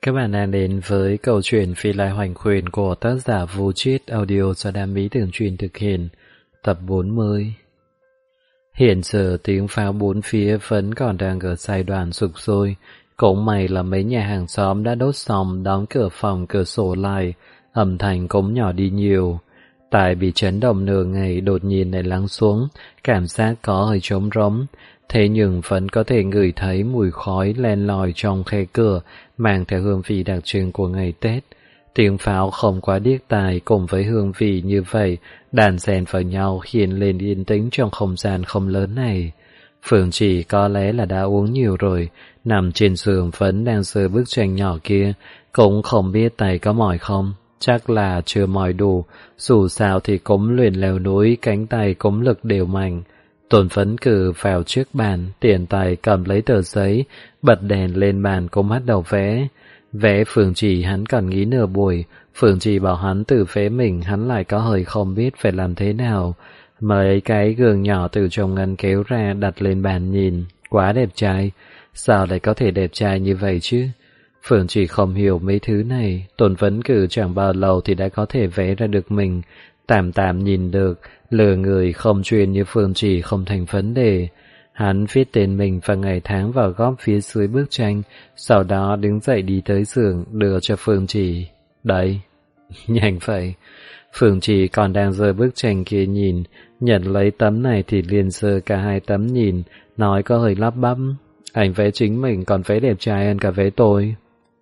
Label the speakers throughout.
Speaker 1: Các bạn đang đến với câu chuyện Phi Lai Hoành Khuyển của tác giả Vũ Chiết, audio do Đam Mỹ Tường Truyền thực hiện, tập 40. Hiện giờ tiếng pháo bốn phía vẫn còn đang ở giai đoạn sục sôi. Cũng may là mấy nhà hàng xóm đã đốt xong, đóng cửa phòng cửa sổ lại, âm thanh cũng nhỏ đi nhiều. Tại bị chấn động nửa ngày đột nhiên lại lắng xuống, cảm giác có hơi trống rỗng. Thế nhưng vẫn có thể ngửi thấy mùi khói len lỏi trong khe cửa, mang theo hương vị đặc trưng của ngày Tết. Tiếng pháo không quá điếc tai cùng với hương vị như vậy, đan xen vào nhau khiến lên yên tĩnh trong không gian không lớn này. Phương Chỉ có lẽ là đã uống nhiều rồi, nằm trên giường vẫn đang sờ bức tranh nhỏ kia, cũng không biết tay có mỏi không. Chắc là chưa mỏi đủ, dù sao thì cũng luyện leo núi, cánh tay cũng lực đều mạnh. Tôn Phấn Cử vào trước bàn, tiền tài cầm lấy tờ giấy, bật đèn lên bàn cũng bắt đầu vẽ. Vẽ Phương Chỉ hắn còn nghĩ nửa buổi, Phương Chỉ bảo hắn tự vẽ mình, hắn lại có hơi không biết phải làm thế nào. Mấy cái gương nhỏ từ trong ngăn kéo ra đặt lên bàn nhìn, quá đẹp trai. Sao lại có thể đẹp trai như vậy chứ? Phương Chỉ không hiểu mấy thứ này, Tôn Phấn Cử chẳng bao lâu thì đã có thể vẽ ra được mình, tạm tạm nhìn được, lừa người không chuyên như Phương Chỉ không thành vấn đề. Hắn viết tên mình và ngày tháng vào góc phía dưới bức tranh, sau đó đứng dậy đi tới giường đưa cho Phương Chỉ. Đấy, nhanh vậy. Phương Chỉ còn đang giơ bức tranh kia nhìn, nhận lấy tấm này thì liền giơ cả hai tấm nhìn, nói có hơi lắp bắp. Anh vẽ chính mình còn vẽ đẹp trai hơn cả vẽ tôi.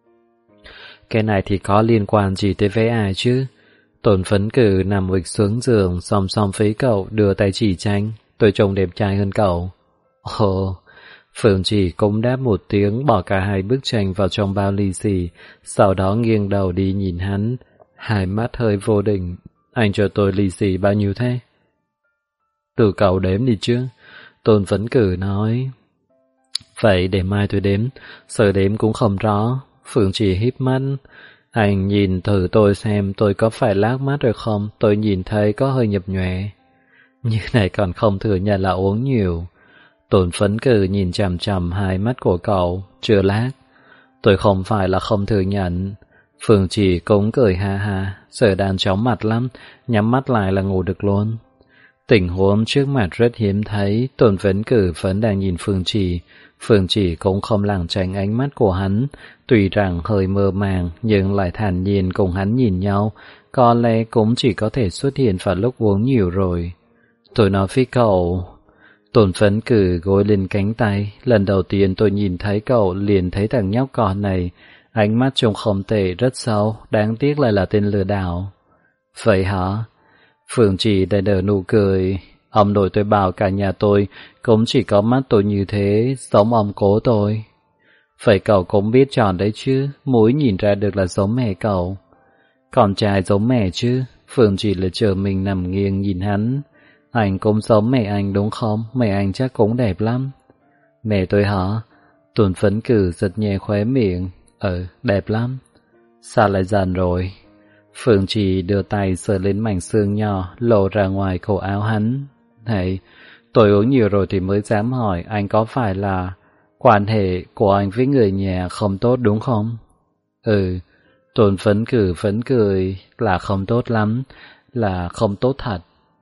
Speaker 1: Cái này thì có liên quan gì tới vẽ ai chứ? Tôn Phấn Cử nằm ụp xuống giường, song song với cậu, đưa tay chỉ tranh. Tôi trông đẹp trai hơn cậu. Ồ, Phương Chỉ cũng đáp một tiếng, bỏ cả hai bức tranh vào trong bao lì xì, sau đó nghiêng đầu đi nhìn hắn, hai mắt hơi vô định. Anh cho tôi lì xì bao nhiêu thế? Từ cậu đếm đi chứ. Tôn Phấn Cử nói. Vậy để mai tôi đếm, giờ đếm cũng không rõ. Phương Chỉ híp mắt. Anh nhìn thử tôi xem tôi có phải lác mắt rồi không, tôi nhìn thấy có hơi nhập nhòe. Như này còn không thừa nhận là uống nhiều. Tôn Phấn Cử nhìn chằm chằm hai mắt của cậu, chưa lác. Tôi không phải là không thừa nhận. Phương Chỉ cũng cười ha ha, giờ đang chóng mặt lắm, nhắm mắt lại là ngủ được luôn. Tình huống trước mặt rất hiếm thấy, Tôn Phấn Cử vẫn đang nhìn Phương Chỉ. Phương Chỉ cũng không lảng tránh ánh mắt của hắn, tuy rằng hơi mơ màng nhưng lại thản nhiên cùng hắn nhìn nhau, có lẽ cũng chỉ có thể xuất hiện vào lúc uống nhiều rồi. Tôi nói với cậu. Tôn Phấn Cử gối lên cánh tay, lần đầu tiên tôi nhìn thấy cậu liền thấy thằng nhóc con này, ánh mắt trông không tệ, rất sâu, đáng tiếc lại là tên lừa đảo. Vậy hả? Phương Chỉ đã nở nụ cười. Ông nội tôi bảo cả nhà tôi cũng chỉ có mắt tôi như thế, giống ông cố tôi. Vậy cậu cũng biết tròn đấy chứ, mũi nhìn ra được là giống mẹ cậu. Con trai giống mẹ chứ? Phương Chỉ là chờ mình nằm nghiêng nhìn hắn. Anh cũng giống mẹ anh đúng không? Mẹ anh chắc cũng đẹp lắm. Mẹ tôi hả? Tôn Phấn Cử giật nhẹ khóe miệng. Đẹp lắm. Sao lại giận rồi? Phương Chỉ đưa tay sờ lên mảnh xương nhỏ lộ ra ngoài cổ áo hắn. Này, tôi uống nhiều rồi thì mới dám hỏi anh có phải là quan hệ của anh với người nhà không tốt đúng không? Tôn Phấn Cử phấn cười, là không tốt lắm, là không tốt thật.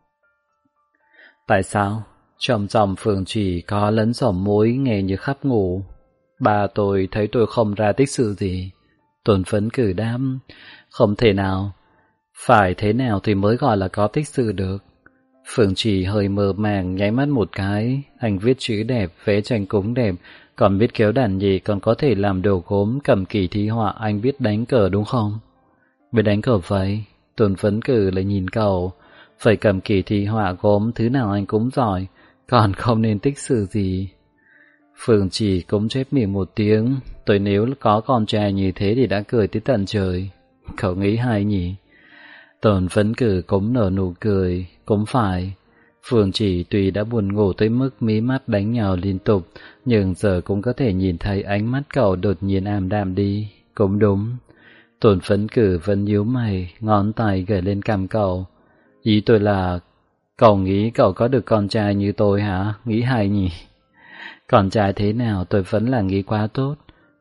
Speaker 1: Tại sao? Trong dòng Phương Chỉ có lấn giỏm mũi nghe như khắp ngủ. Ba tôi thấy tôi không ra tích sự gì. Tôn Phấn Cử đáp, không thể nào. Phải thế nào thì mới gọi là có tích sự được. Phương Chỉ hơi mơ màng nháy mắt một cái. Anh viết chữ đẹp, vẽ tranh cũng đẹp, còn biết kéo đàn nhị, còn có thể làm đồ gốm, cầm kỳ thi họa. Anh biết đánh cờ đúng không? Biết đánh cờ vậy? Tôn Phấn Cử lại nhìn cậu. Phải cầm kỳ thi họa gốm, thứ nào anh cũng giỏi, còn không nên tích sự gì. Phương Chỉ cũng chép miệng một tiếng. Tôi nếu có con trai như thế thì đã cười tới tận trời. Cậu nghĩ hay nhỉ? Tôn Phấn Cử cũng nở nụ cười. Cũng phải. Phương Chỉ tuy đã buồn ngủ tới mức mí mắt đánh nhau liên tục, nhưng giờ cũng có thể nhìn thấy ánh mắt cậu đột nhiên ảm đạm đi. Cũng đúng. Tôn Phấn Cử vẫn nhíu mày, ngón tay gửi lên cằm cậu. Ý tôi là, cậu nghĩ cậu có được con trai như tôi hả? Nghĩ hay nhỉ? Con trai thế nào tôi vẫn là nghĩ quá tốt.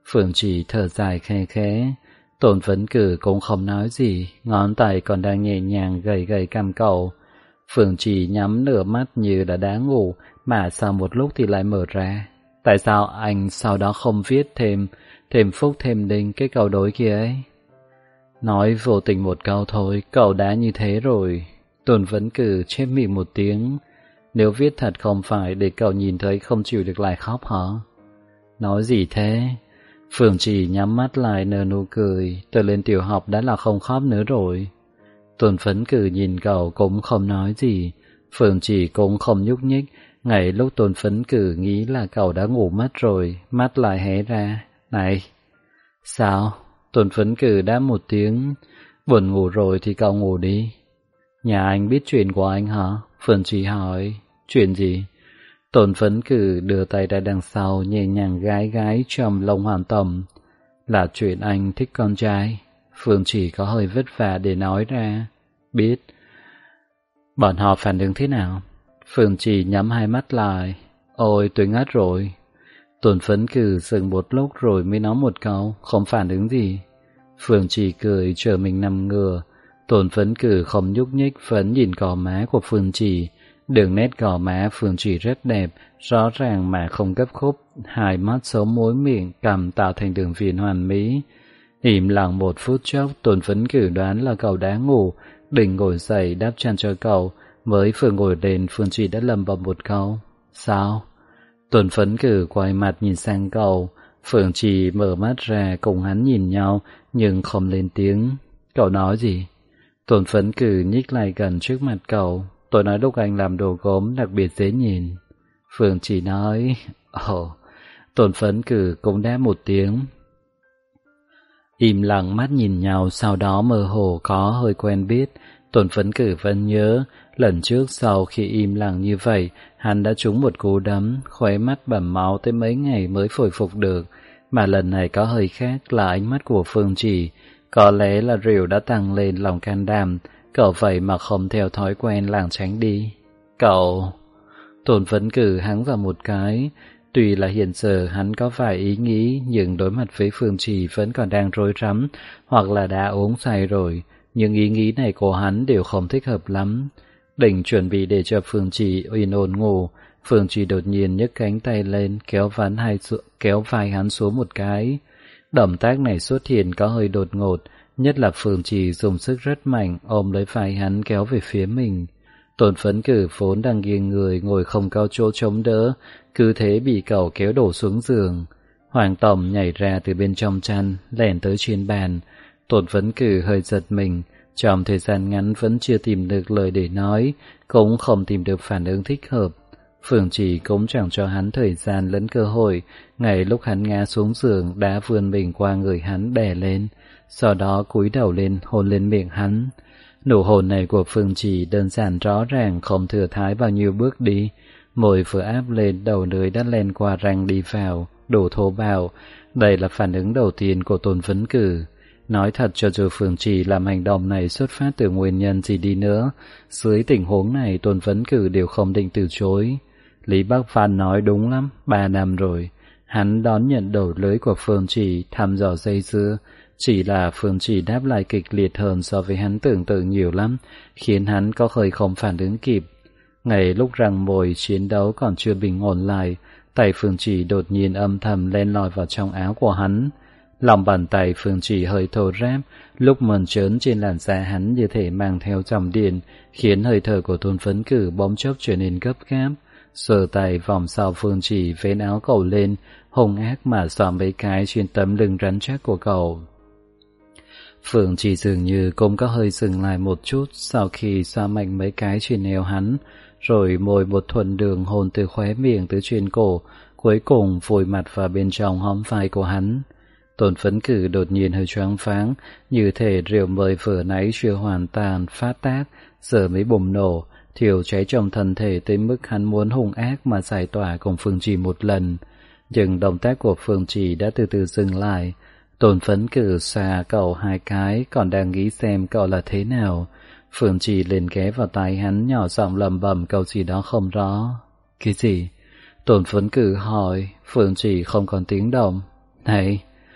Speaker 1: Phương Trì thở dài khe khẽ. Tôn Phấn Cử cũng không nói gì, ngón tay còn đang nhẹ nhàng gầy gầy cằm cậu. Phương Trì nhắm nửa mắt như đã đã ngủ, mà sau một lúc thì lại mở ra. Tại sao anh sau đó không viết thêm phúc thêm đinh cái câu đối kia ấy? Nói vô tình một câu thôi, cậu đã như thế rồi. Tôn Phấn Cử chép miệng một tiếng. Nếu viết thật không phải để cậu nhìn thấy không chịu được lại khóc hả? Nói gì thế? Phương Trì nhắm mắt lại nở nụ cười, từ lên tiểu học đã là không khóc nữa rồi. Tôn Phấn Cử nhìn cậu cũng không nói gì, Phương Trì cũng không nhúc nhích. Ngay lúc Tôn Phấn Cử nghĩ là cậu đã ngủ mất rồi, mắt lại hé ra. Này! Sao? Tôn Phấn Cử đáp một tiếng. Buồn ngủ rồi thì cậu ngủ đi. Nhà anh biết chuyện của anh hả? Phương Trì hỏi. Chuyện gì? Tôn Phấn Cử đưa tay ra đằng sau, nhẹ nhàng gái gái trầm lông hoàn tầm. Là chuyện anh thích con trai. Phương Trì có hơi vất vả để nói ra. Biết. Bọn họ phản ứng thế nào? Phương Trì nhắm hai mắt lại. Ôi, tôi ngất rồi. Tôn Phấn Cử dừng một lúc rồi mới nói một câu, không phản ứng gì. Phương Trì cười chờ mình nằm ngửa. Tôn Phấn Cử không nhúc nhích, vẫn nhìn gò má của Phương Trì. Đường nét gò má Phương Trì rất đẹp, rõ ràng mà không gấp khúc, hai mắt sống mối miệng cằm tạo thành đường viền hoàn mỹ. Im lặng một phút chốc, Tôn Phấn Cử đoán là cậu đã ngủ, định ngồi dậy đắp chăn cho cậu, mới vừa ngồi lên Phương Trì đã lầm bầm một câu. Sao? Tôn Phấn Cử quay mặt nhìn sang cậu, Phương Trì mở mắt ra cùng hắn nhìn nhau nhưng không lên tiếng. Cậu nói gì? Tôn Phấn Cử nhích lại gần trước mặt cậu. Tôi nói lúc anh làm đồ gốm đặc biệt dễ nhìn. Phương Trì nói. Ồ. Tôn Phấn Cử cũng đáp một tiếng. Im lặng mắt nhìn nhau, sau đó mơ hồ có hơi quen biết. Tôn Phấn Cử vẫn nhớ, lần trước sau khi im lặng như vậy, hắn đã trúng một cú đấm, khóe mắt bầm máu tới mấy ngày mới hồi phục được. Mà lần này có hơi khác là ánh mắt của Phương Trì. Có lẽ là rượu đã tăng lên lòng can đảm, cậu vậy mà không theo thói quen lảng tránh đi. Cậu... Tôn Phấn Cử hắng vào một cái. Tuy là hiện giờ hắn có vài ý nghĩ, nhưng đối mặt với Phương Trì vẫn còn đang rối rắm, hoặc là đã uống say rồi. Nhưng ý nghĩ này của hắn đều không thích hợp lắm. Định chuẩn bị để cho Phương Trì yên ổn ngủ, Phương Trì đột nhiên nhấc cánh tay lên, kéo vai hắn xuống một cái. Động tác này xuất hiện có hơi đột ngột, nhất là Phương Trì dùng sức rất mạnh ôm lấy vai hắn kéo về phía mình. Tôn Phấn Cử vốn đang nghiêng người ngồi không có chỗ chống đỡ, cứ thế bị cậu kéo đổ xuống giường. Hoàng Tổng nhảy ra từ bên trong chăn, lẻn tới trên bàn. Tôn Phấn Cử hơi giật mình, trong thời gian ngắn vẫn chưa tìm được lời để nói, cũng không tìm được phản ứng thích hợp. Phương Trì cũng chẳng cho hắn thời gian lẫn cơ hội, ngay lúc hắn ngã xuống giường đã vươn mình qua người hắn đè lên, sau đó cúi đầu lên hôn lên miệng hắn. Nụ hôn này của Phương Trì đơn giản rõ ràng, không thừa thãi bao nhiêu bước đi. Môi vừa áp lên, đầu lưỡi đã len qua răng đi vào, đủ thô bạo. Đây là phản ứng đầu tiên của Tôn Phấn Cử. Nói thật, cho dù Phương Trì làm hành động này xuất phát từ nguyên nhân gì đi nữa, dưới tình huống này Tôn Phấn Cử đều không định từ chối. Lý Bắc Phan nói đúng lắm, 3 năm rồi. Hắn đón nhận đầu lưới của Phương Trì, thăm dò dây dưa. Chỉ là Phương Trì đáp lại kịch liệt hơn so với hắn tưởng tượng nhiều lắm, khiến hắn có hơi không phản ứng kịp. Ngay lúc răng mồi chiến đấu còn chưa bình ổn lại, tay Phương Trì đột nhiên âm thầm len lỏi vào trong áo của hắn. Lòng bàn tay Phương Trì hơi thô ráp, lúc mơn trớn trên làn da hắn như thể mang theo dòng điện, khiến hơi thở của Tôn Phấn Cử bỗng chốc trở nên gấp gáp. Sờ tay vòng sau Phương Trì vén áo cậu lên, hung ác mà xoa mấy cái trên tấm lưng rắn chắc của cậu. Phương Trì dường như cũng có hơi dừng lại một chút sau khi xoa mạnh mấy cái trên eo hắn, rồi môi một thuần đường hôn từ khóe miệng tới trên cổ, cuối cùng vùi mặt vào bên trong hõm vai của hắn. Tôn Phấn Cử đột nhiên hơi choáng váng, như thể rượu mời vừa nãy chưa hoàn toàn phát tác, giờ mới bùng nổ, thiêu cháy trong thân thể tới mức hắn muốn hung ác mà giải tỏa cùng Phương Trì một lần. Nhưng động tác của Phương Trì đã từ từ dừng lại. Tôn Phấn Cử xà cậu 2 cái, còn đang nghĩ xem cậu là thế nào. Phương Trì liền ghé vào tai hắn, nhỏ giọng lẩm bẩm câu gì đó không rõ. Cái gì? Tôn Phấn Cử hỏi. Phương Trì không còn tiếng động. Này,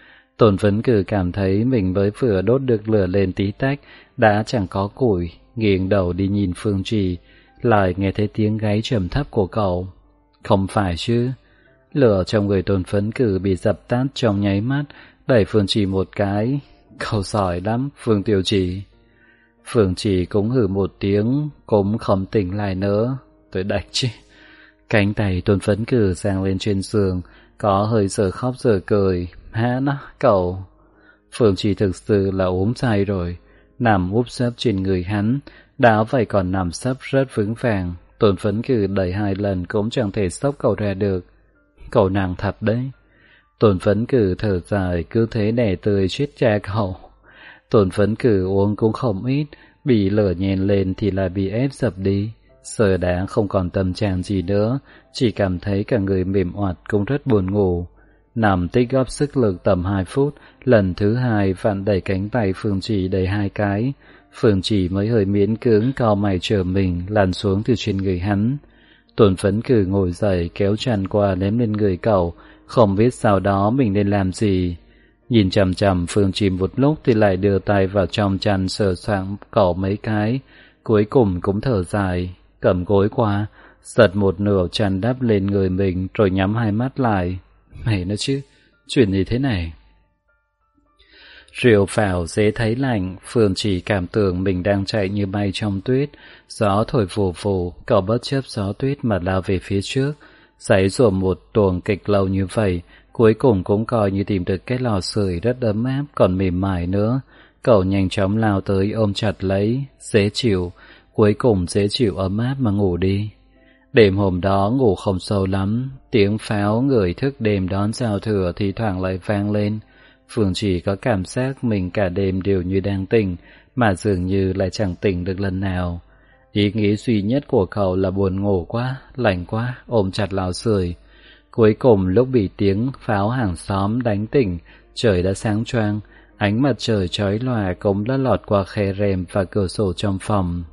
Speaker 1: Tôn Phấn Cử cảm thấy mình mới vừa đốt được lửa lên tí tách, đã chẳng có củi, nghiêng đầu đi nhìn Phương Trì, lại nghe thấy tiếng gáy trầm thấp của cậu. Không phải chứ? Lửa trong người Tôn Phấn Cử bị dập tắt trong nháy mắt, đẩy Phương Trì một cái. Cậu giỏi lắm, Phương Tiểu Trì. Phương Trì cũng hử một tiếng, cũng không tỉnh lại nữa. Tôi đạch chứ. Cánh tay Tôn Phấn Cử giang lên trên giường, có hơi giờ khóc giờ cười. Hả nó, cậu? Phương Trì thực sự là ốm say rồi, nằm úp sấp trên người hắn, đã vậy còn nằm sấp rất vững vàng. Tôn Phấn Cử đẩy 2 lần cũng chẳng thể xốc cậu ra được. Cậu nặng thật đấy. Tôn Phấn Cử thở dài, cứ thế đẻ tươi chết cha cậu. Tôn Phấn Cử uống cũng không ít, bị lửa nhen lên thì lại bị ép dập đi. Giờ đã không còn tâm trạng gì nữa, chỉ cảm thấy cả người mềm oặt cũng rất buồn ngủ. Nằm tích góp sức lực tầm 2 phút, lần thứ 2 vặn đẩy cánh tay Phương Trì đầy 2 cái. Phương Trì mới hơi miễn cưỡng cau mày trở mình lăn xuống từ trên người hắn. Tôn Phấn Cử ngồi dậy kéo chăn qua ném lên người cậu, không biết sau đó mình nên làm gì. Nhìn chằm chằm Phương Trì một lúc thì lại đưa tay vào trong chăn sờ soạng cậu mấy cái, cuối cùng cũng thở dài, cầm gối qua, giật một nửa chăn đắp lên người mình rồi nhắm 2 mắt lại. Mày nói chứ, chuyện gì thế này? Rìu phào dễ thấy lạnh, Phương Trì cảm tưởng mình đang chạy như bay trong tuyết, gió thổi vù vù, cậu bất chấp gió tuyết mà lao về phía trước. Giấy rủa một tuồng kịch lâu như vậy, cuối cùng cũng coi như tìm được cái lò sưởi rất ấm áp còn mềm mại nữa. Cậu nhanh chóng lao tới ôm chặt lấy, dễ chịu, cuối cùng dễ chịu ấm áp mà ngủ đi. Đêm hôm đó ngủ không sâu lắm, tiếng pháo người thức đêm đón giao thừa thì thoảng lại vang lên. Phương Trì có cảm giác mình cả đêm đều như đang tỉnh, mà dường như lại chẳng tỉnh được lần nào. Ý nghĩ duy nhất của cậu là buồn ngủ quá, lạnh quá, ôm chặt lò sưởi. Cuối cùng lúc bị tiếng pháo hàng xóm đánh tỉnh, trời đã sáng choang, ánh mặt trời chói lòa cũng đã lọt qua khe rèm và cửa sổ trong phòng.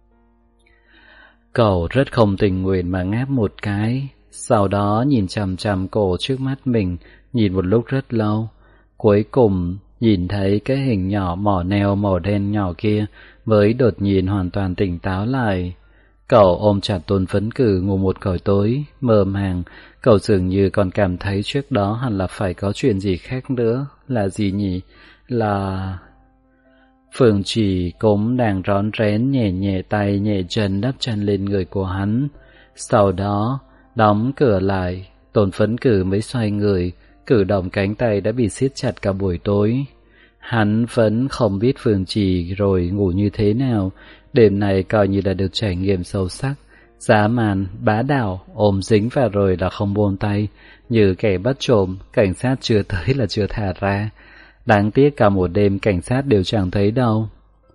Speaker 1: Cậu rất không tình nguyện mà ngáp một cái, sau đó nhìn chằm chằm cổ trước mắt mình, nhìn một lúc rất lâu. Cuối cùng, nhìn thấy cái hình nhỏ mỏ neo màu đen nhỏ kia mới đột nhiên hoàn toàn tỉnh táo lại. Cậu ôm chặt Tôn Phấn Cử ngủ một hồi tối, mơ màng, cậu dường như còn cảm thấy trước đó hẳn là phải có chuyện gì khác nữa. Là gì nhỉ? Là... Phương Trì cũng đang rón rén nhẹ nhẹ tay nhẹ chân đắp chăn lên người của hắn. Sau đó, đóng cửa lại, Tôn Phấn Cử mới xoay người, cử động cánh tay đã bị siết chặt cả buổi tối. Hắn vẫn không biết Phương Trì rồi ngủ như thế nào, đêm này coi như là được trải nghiệm sâu sắc. Dã man, bá đạo, ôm dính vào rồi là không buông tay, như kẻ bắt trộm, cảnh sát chưa tới là chưa thả ra. Đáng tiếc cả một đêm cảnh sát đều chẳng thấy đâu.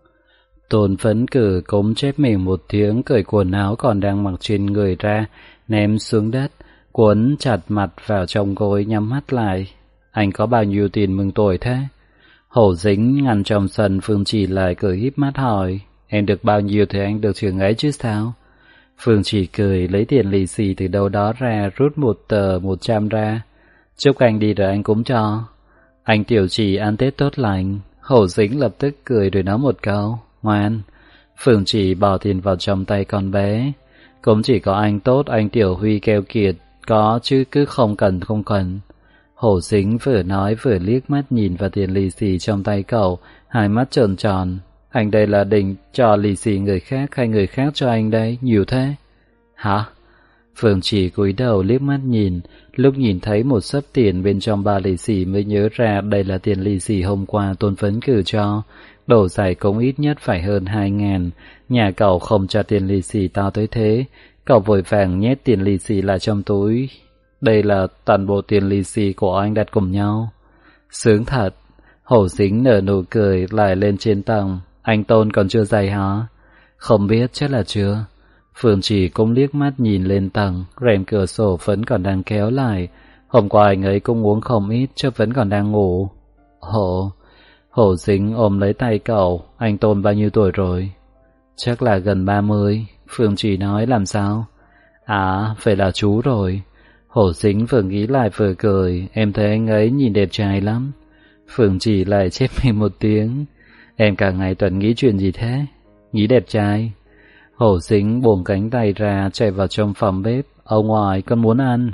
Speaker 1: Tôn Phấn Cử cũng chép mình một tiếng, cởi quần áo còn đang mặc trên người ra, ném xuống đất, cuốn chặt mặt vào trong gối nhắm mắt lại. Anh có bao nhiêu tiền mừng tuổi thế? Hổ Dính ngăn trong sân, Phương Trì lại cười híp mắt hỏi. Em được bao nhiêu thì anh được chừng ấy chứ sao? Phương Trì cười lấy tiền lì xì từ đâu đó ra, rút một tờ 100 ra. Chúc anh đi rồi anh cũng cho. Anh Tiểu Trì ăn Tết tốt lành. Hổ Dính lập tức cười rồi nói một câu. Ngoan. Phương Trì bỏ tiền vào trong tay con bé. Cũng chỉ có anh tốt, anh Tiểu Huy keo kiệt, có chứ cứ không cần. Hổ Dính vừa nói vừa liếc mắt nhìn vào tiền lì xì trong tay cậu, hai mắt tròn tròn. Anh đây là định cho lì xì người khác hay người khác cho anh đây, nhiều thế? Hả? Phương Trì cúi đầu liếc mắt nhìn, lúc nhìn thấy một xấp tiền bên trong ba lì xì mới nhớ ra đây là tiền lì xì hôm qua Tôn Phấn Cử cho. Đổ giải cũng ít nhất phải hơn 2.000, nhà cậu không cho tiền lì xì to tới thế. Cậu vội vàng nhét tiền lì xì lại trong túi. Đây là toàn bộ tiền lì xì của anh đặt cùng nhau. Sướng thật. Hổ Dính nở nụ cười lại lên trên tầng. Anh Tôn còn chưa dậy hả? Không biết, chắc là chưa. Phương Trì cũng liếc mắt nhìn lên tầng, rèm cửa sổ vẫn còn đang kéo lại. Hôm qua anh ấy cũng uống không ít, chứ vẫn còn đang ngủ. Hổ Dính ôm lấy tay cậu. Anh Tôn bao nhiêu tuổi rồi? Chắc là gần 30. Phương Trì nói. Làm sao? À, phải là chú rồi. Hổ Dính vừa nghĩ lại vừa cười. Em thấy anh ấy nhìn đẹp trai lắm. Phương Chỉ lại chép mình một tiếng. Em cả ngày toàn nghĩ chuyện gì thế? Nghĩ đẹp trai. Hổ Dính buông cánh tay ra chạy vào trong phòng bếp. Ông ngoại, con muốn ăn.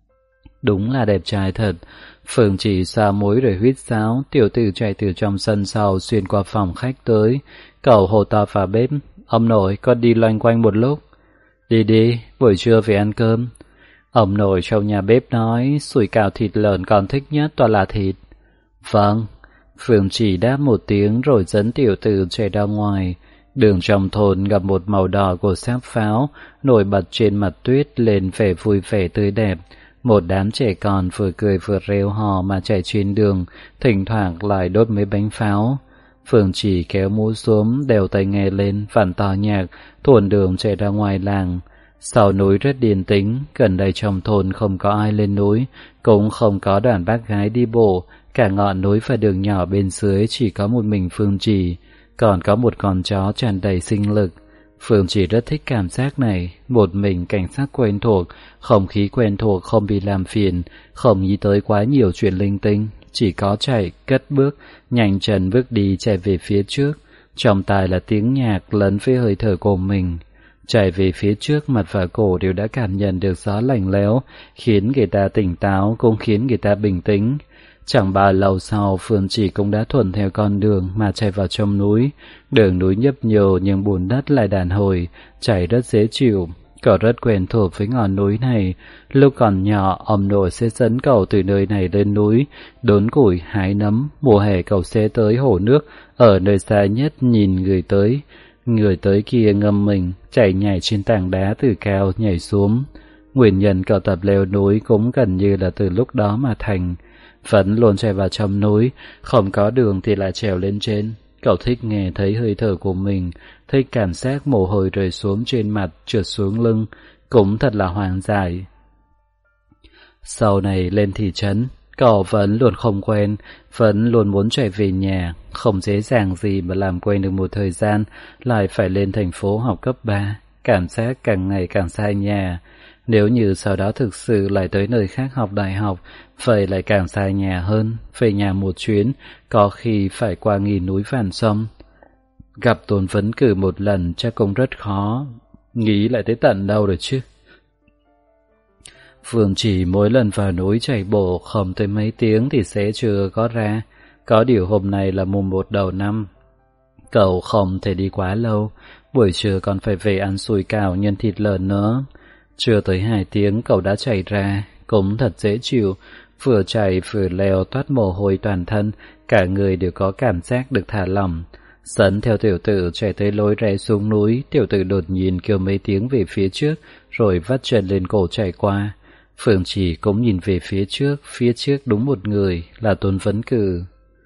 Speaker 1: Đúng là đẹp trai thật. Phương Chỉ xoa mũi rồi huýt sáo. Tiểu tử chạy từ trong sân sau xuyên qua phòng khách tới. Cậu hô to vào bếp. Ông nội, con đi loanh quanh một lúc. Đi đi, buổi trưa về ăn cơm. Ông nội trong nhà bếp nói, sủi cảo thịt lợn con thích nhất toàn là thịt. Vâng. Phương Chỉ đáp một tiếng rồi dẫn tiểu tử chạy ra ngoài. Đường trong thôn gặp một màu đỏ của sáp pháo nổi bật trên mặt tuyết lên vẻ vui vẻ tươi đẹp. Một đám trẻ con vừa cười vừa reo hò mà chạy trên đường, thỉnh thoảng lại đốt mấy bánh pháo. Phương Chỉ kéo mũ xuống, đeo tai nghe lên, vặn to nhạc, thuần đường chạy ra ngoài làng. Sau núi rất điềm tĩnh, gần đây trong thôn không có ai lên núi, cũng không có đoàn bác gái đi bộ, cả ngọn núi và đường nhỏ bên dưới chỉ có một mình Phương Chỉ, còn có một con chó tràn đầy sinh lực. Phương Chỉ rất thích cảm giác này, một mình cảnh sát quen thuộc, không khí quen thuộc không bị làm phiền, không nghĩ tới quá nhiều chuyện linh tinh, chỉ có chạy, cất bước, nhanh chân bước đi chạy về phía trước, trong tai là tiếng nhạc lẫn với hơi thở của mình. Chạy về phía trước mặt và cổ đều đã cảm nhận được gió lạnh lẽo, khiến người ta tỉnh táo cũng khiến người ta bình tĩnh. Chẳng bao lâu sau, Phương Chỉ cũng đã thuận theo con đường mà chạy vào trong núi. Đường núi nhấp nhô nhưng bùn đất lại đàn hồi, chạy rất dễ chịu. Cậu rất quen thuộc với ngọn núi này. Lúc còn nhỏ, ông nội sẽ dẫn cậu từ nơi này lên núi, đốn củi, hái nấm. Mùa hè cậu sẽ tới hồ nước, ở nơi xa nhất nhìn người tới. Người tới kia ngâm mình, chạy nhảy trên tảng đá từ cao nhảy xuống. Nguyên nhân cậu tập leo núi cũng gần như là từ lúc đó mà thành. Vẫn luôn chạy vào trong núi, không có đường thì lại trèo lên trên. Cậu thích nghe thấy hơi thở của mình, thích cảm giác mồ hôi rơi xuống trên mặt, trượt xuống lưng, cũng thật là hoang dại. Sau này lên thị trấn, cậu vẫn luôn không quen, vẫn luôn muốn chạy về nhà, không dễ dàng gì mà làm quen được một thời gian, lại phải lên thành phố học cấp 3, cảm giác càng ngày càng xa nhà. Nếu như sau đó thực sự lại tới nơi khác học đại học, vậy lại càng xa nhà hơn, về nhà một chuyến, có khi phải qua nghìn núi vạn sông. Gặp Tôn Vấn Cử một lần chắc cũng rất khó, nghĩ lại tới tận đâu rồi chứ. Phương Chỉ mỗi lần vào núi chạy bộ không tới mấy tiếng thì sẽ chưa có ra, có điều hôm nay là mùng 1 đầu năm. Cậu không thể đi quá lâu, buổi trưa còn phải về ăn sủi cảo nhân thịt lợn nữa. Chưa tới 2 tiếng cậu đã chạy ra, cũng thật dễ chịu, vừa chạy vừa leo toát mồ hôi toàn thân, cả người đều có cảm giác được thả lỏng. Dẫn theo tiểu tử chạy tới lối rẽ xuống núi, tiểu tử đột nhiên kêu mấy tiếng về phía trước, rồi vắt chân lên cổ chạy qua. Phương Chỉ cũng nhìn về phía trước đúng một người, là Tôn Vấn Cử.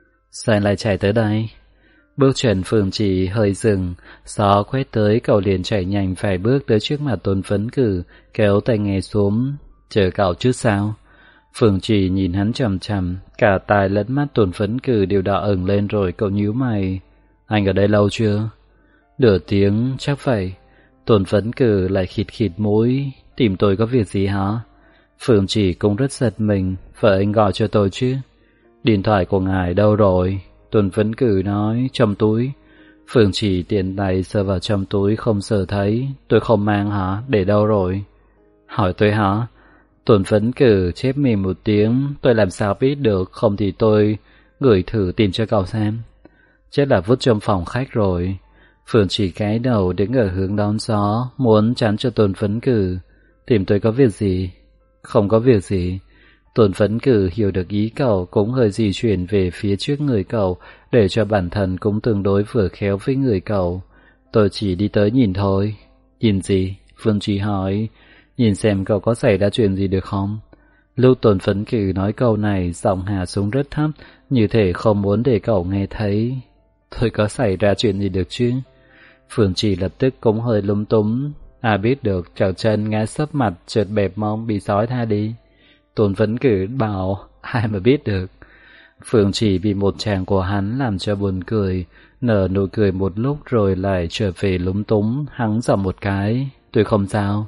Speaker 1: Sao lại chạy tới đây? Bước chân Phương Chỉ hơi dừng, gió quét tới cậu liền chạy nhanh vài bước tới trước mặt Tôn Vấn Cử, kéo tay nghe xuống. Chờ cậu chứ sao? Phương Chỉ nhìn hắn chằm chằm, cả tai lẫn mắt Tôn Vấn Cử đều đỏ ửng lên rồi cậu nhíu mày. Anh ở đây lâu chưa? Nửa tiếng, chắc vậy. Tôn Vấn Cử lại khịt khịt mũi, tìm tôi có việc gì hả? Phương Chỉ cũng rất giật mình, vậy anh gọi cho tôi chứ? Điện thoại của ngài đâu rồi? Tôn Vấn Cử nói, trong túi. Phương Chỉ tiện tay sờ vào trong túi không sờ thấy. Tôi không mang hả? Để đâu rồi? Hỏi tôi hả? Tôn Vấn Cử chép mỉm một tiếng. Tôi làm sao biết được, không thì tôi gửi thử tìm cho cậu xem. Chắc là vứt trong phòng khách rồi. Phương Chỉ cái đầu đứng ở hướng đón gió, muốn chắn cho Tôn Vấn Cử. Tìm tôi có việc gì? Không có việc gì. Tôn Vấn Cử hiểu được ý cậu, cũng hơi di chuyển về phía trước người cậu, để cho bản thân cũng tương đối vừa khéo với người cậu. Tôi chỉ đi tới nhìn thôi. Nhìn gì? Phương Chỉ hỏi. Nhìn xem cậu có xảy ra chuyện gì được không? Lúc Tôn Vấn Cử nói câu này, giọng hạ xuống rất thấp, như thể không muốn để cậu nghe thấy. Thôi có xảy ra chuyện gì được chứ? Phương Chỉ lập tức cũng hơi lúng túng. Biết được, trèo chân ngã sấp mặt, trượt bẹp mông bị sói tha đi. Tôn Vấn Cử bảo, ai mà biết được. Phương Chỉ bị một tràng của hắn làm cho buồn cười, nở nụ cười một lúc rồi lại trở về lúng túng, hắng giọng một cái. Tôi không sao.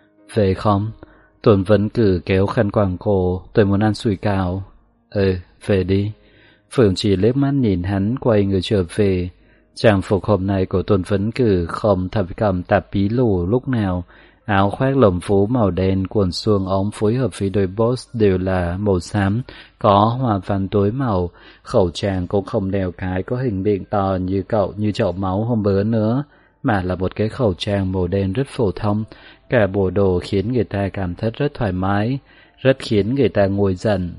Speaker 1: Về không? Tôn Vấn Cử kéo khăn quàng cổ, tôi muốn ăn sủi cảo. Về đi. Phượng chỉ liếc mắt nhìn hắn quay người trở về. Trang phục hôm nay của Tôn Phấn Cử không thập cầm tạp bí lù lúc nào. Áo khoác lồng phú màu đen, quần suông ống phối hợp với đôi boss đều là màu xám, có hoa văn tối màu. Khẩu trang cũng không đeo cái có hình miệng to như chậu máu hôm bữa nữa, mà là một cái khẩu trang màu đen rất phổ thông. Cả bộ đồ khiến người ta cảm thấy rất thoải mái, rất khiến người ta nguôi giận.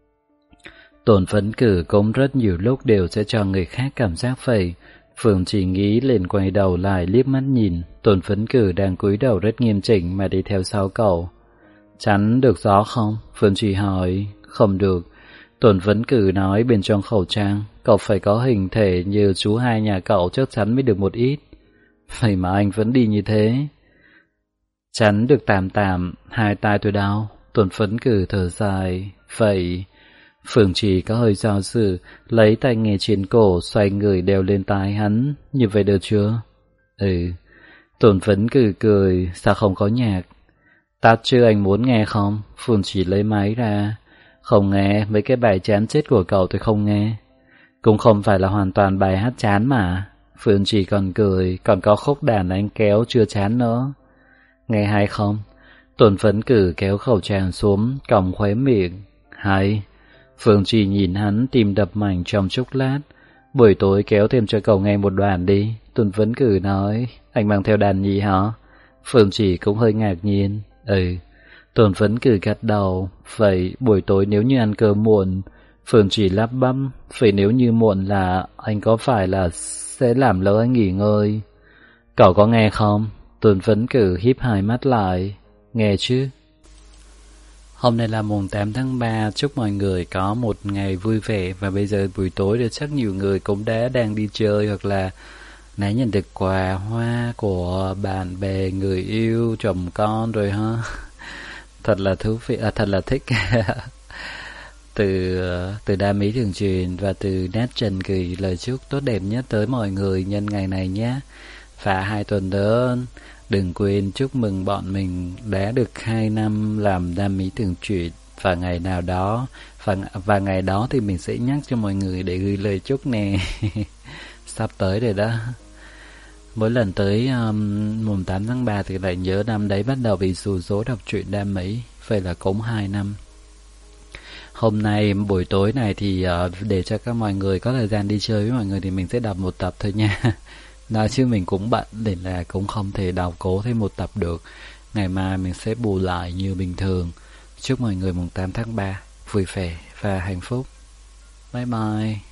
Speaker 1: Tôn Phấn Cử cũng rất nhiều lúc đều sẽ cho người khác cảm giác vậy. Phượng chỉ nghĩ liền quay đầu lại liếc mắt nhìn, Tôn Phấn Cử đang cúi đầu rất nghiêm chỉnh mà đi theo sau cậu. Chắn được gió không? Phượng chỉ hỏi. Không được. Tôn Phấn Cử nói bên trong khẩu trang, cậu phải có hình thể như chú hai nhà cậu chắc chắn mới được một ít. Vậy mà anh vẫn đi như thế. Chắn được tạm, hai tai tôi đau. Tôn Phấn Cử thở dài. Vậy... Phượng chỉ có hơi do dự, lấy tay nghe trên cổ, xoay người đeo lên tai hắn. Như vậy được chưa? Tôn Phấn cười, sao không có nhạc? Tắt chưa, anh muốn nghe không? Phượng chỉ lấy máy ra. Không nghe, mấy cái bài chán chết của cậu tôi không nghe. Cũng không phải là hoàn toàn bài hát chán mà. Phượng chỉ còn cười, còn có khúc đàn anh kéo chưa chán nữa. Nghe hay không? Tôn Phấn kéo khẩu trang xuống, còng khóe miệng. Hay. Phượng chỉ nhìn hắn tim đập mạnh trong chốc lát. Buổi tối kéo thêm cho cậu nghe một đoạn đi. Tôn Phấn nói. Anh mang theo đàn nhị hả? Phượng chỉ cũng hơi ngạc nhiên. Tôn Phấn gật đầu. Vậy buổi tối nếu như ăn cơm muộn? Phượng chỉ lắp bắp. Vậy nếu như muộn là anh có phải là sẽ làm lỡ anh nghỉ ngơi? Cậu có nghe không? Tôn Phấn híp hai mắt lại. Nghe chứ? Hôm nay là mùng 8 tháng 3, chúc mọi người có một ngày vui vẻ. Và bây giờ buổi tối thì chắc nhiều người cũng đang đi chơi hoặc là nãy nhận được quà hoa của bạn bè, người yêu, chồng con rồi ha. Thật là thú vị, thật là thích. Từ Đam Mỹ Thường Truyền và từ Nát Trần gửi lời chúc tốt đẹp nhất tới mọi người nhân ngày này nhé. Và 2 tuần nữa đừng quên chúc mừng bọn mình đã được 2 năm làm Đam Mỹ Thường Truyền. Và ngày nào đó và ngày đó thì mình sẽ nhắc cho mọi người để gửi lời chúc nè. Sắp tới rồi đó. Mỗi lần tới mùng 8 tháng 3 thì lại nhớ năm đấy bắt đầu bị xù số đọc truyện Đam Mỹ. Vậy là cũng 2 năm. Hôm nay buổi tối này thì để cho các mọi người có thời gian đi chơi với mọi người thì mình sẽ đọc một tập thôi nha. Nói chứ mình cũng bận nên là cũng không thể đọc cố thêm một tập được. Ngày mai mình sẽ bù lại như bình thường. Chúc mọi người mùng 8 tháng 3 vui vẻ và hạnh phúc. Bye bye.